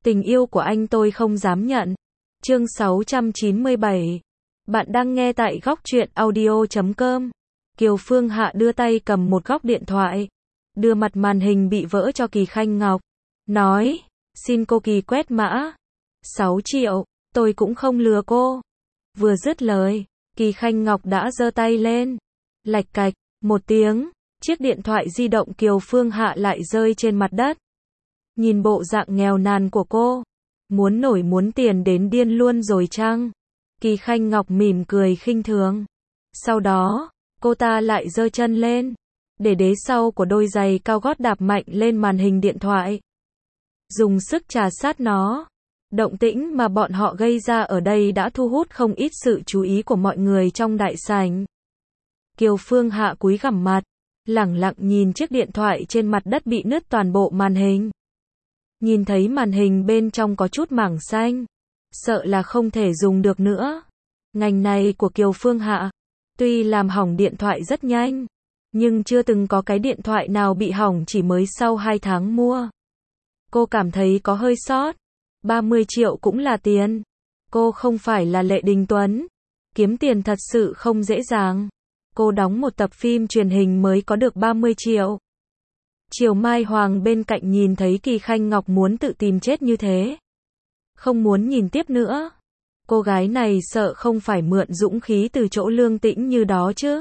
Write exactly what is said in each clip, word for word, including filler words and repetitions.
Tình yêu của anh tôi không dám nhận. Chương sáu trăm chín mươi bảy. Bạn đang nghe tại góc truyện audio chấm com. Kiều Phương Hạ đưa tay cầm một góc điện thoại, đưa mặt màn hình bị vỡ cho Kỳ Khanh Ngọc, nói, xin cô Kỳ quét mã. sáu triệu, tôi cũng không lừa cô. Vừa dứt lời, Kỳ Khanh Ngọc đã giơ tay lên. Lạch cạch, một tiếng, chiếc điện thoại di động Kiều Phương Hạ lại rơi trên mặt đất. Nhìn bộ dạng nghèo nàn của cô, muốn nổi muốn tiền đến điên luôn rồi chăng? Kỳ Khanh Ngọc mỉm cười khinh thường. Sau đó, cô ta lại giơ chân lên, để đế sau của đôi giày cao gót đạp mạnh lên màn hình điện thoại, dùng sức trà sát nó. Động tĩnh mà bọn họ gây ra ở đây đã thu hút không ít sự chú ý của mọi người trong đại sảnh. Kiều Phương Hạ cúi gằm mặt, lẳng lặng nhìn chiếc điện thoại trên mặt đất bị nứt toàn bộ màn hình. Nhìn thấy màn hình bên trong có chút mảng xanh, sợ là không thể dùng được nữa. Ngành này của Kiều Phương Hạ, tuy làm hỏng điện thoại rất nhanh, nhưng chưa từng có cái điện thoại nào bị hỏng chỉ mới sau hai tháng mua. Cô cảm thấy có hơi sót. ba mươi triệu cũng là tiền. Cô không phải là Lệ Đình Tuấn. Kiếm tiền thật sự không dễ dàng. Cô đóng một tập phim truyền hình mới có được ba mươi triệu. Triều Mai Hoàng bên cạnh nhìn thấy Kỳ Khanh Ngọc muốn tự tìm chết như thế, không muốn nhìn tiếp nữa. Cô gái này sợ không phải mượn dũng khí từ chỗ Lương Tĩnh như đó chứ.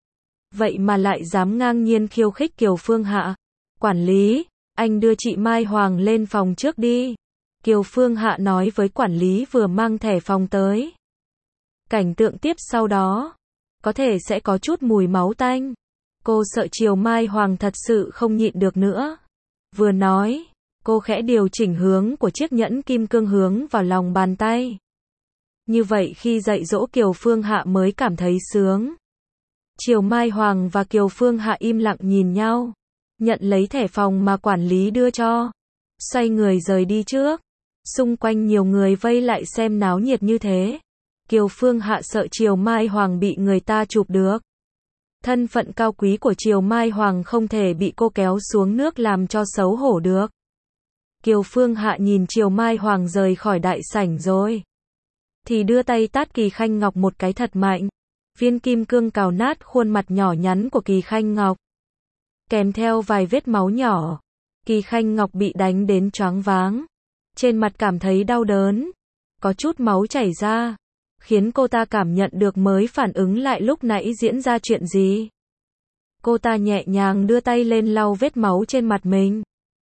Vậy mà lại dám ngang nhiên khiêu khích Kiều Phương Hạ. Quản lý, anh đưa chị Mai Hoàng lên phòng trước đi. Kiều Phương Hạ nói với quản lý vừa mang thẻ phòng tới. Cảnh tượng tiếp sau đó, có thể sẽ có chút mùi máu tanh. Cô sợ Triều Mai Hoàng thật sự không nhịn được nữa. Vừa nói, cô khẽ điều chỉnh hướng của chiếc nhẫn kim cương hướng vào lòng bàn tay. Như vậy khi dạy dỗ Kiều Phương Hạ mới cảm thấy sướng. Triều Mai Hoàng và Kiều Phương Hạ im lặng nhìn nhau, nhận lấy thẻ phòng mà quản lý đưa cho, xoay người rời đi trước. Xung quanh nhiều người vây lại xem náo nhiệt như thế. Kiều Phương Hạ sợ Triều Mai Hoàng bị người ta chụp được. Thân phận cao quý của Triều Mai Hoàng không thể bị cô kéo xuống nước làm cho xấu hổ được. Kiều Phương Hạ nhìn Triều Mai Hoàng rời khỏi đại sảnh rồi, thì đưa tay tát Kỳ Khanh Ngọc một cái thật mạnh. Viên kim cương cào nát khuôn mặt nhỏ nhắn của Kỳ Khanh Ngọc, kèm theo vài vết máu nhỏ. Kỳ Khanh Ngọc bị đánh đến choáng váng, trên mặt cảm thấy đau đớn, có chút máu chảy ra, khiến cô ta cảm nhận được mới phản ứng lại lúc nãy diễn ra chuyện gì. Cô ta nhẹ nhàng đưa tay lên lau vết máu trên mặt mình.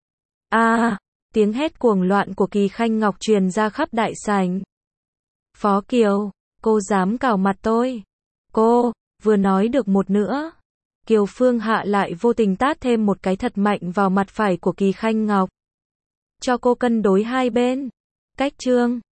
A, à, tiếng hét cuồng loạn của Kỳ Khanh Ngọc truyền ra khắp đại sảnh. Phó Kiều, cô dám cào mặt tôi. Cô, vừa nói được một nữa, Kiều Phương Hạ lại vô tình tát thêm một cái thật mạnh vào mặt phải của Kỳ Khanh Ngọc, cho cô cân đối hai bên. Cách chương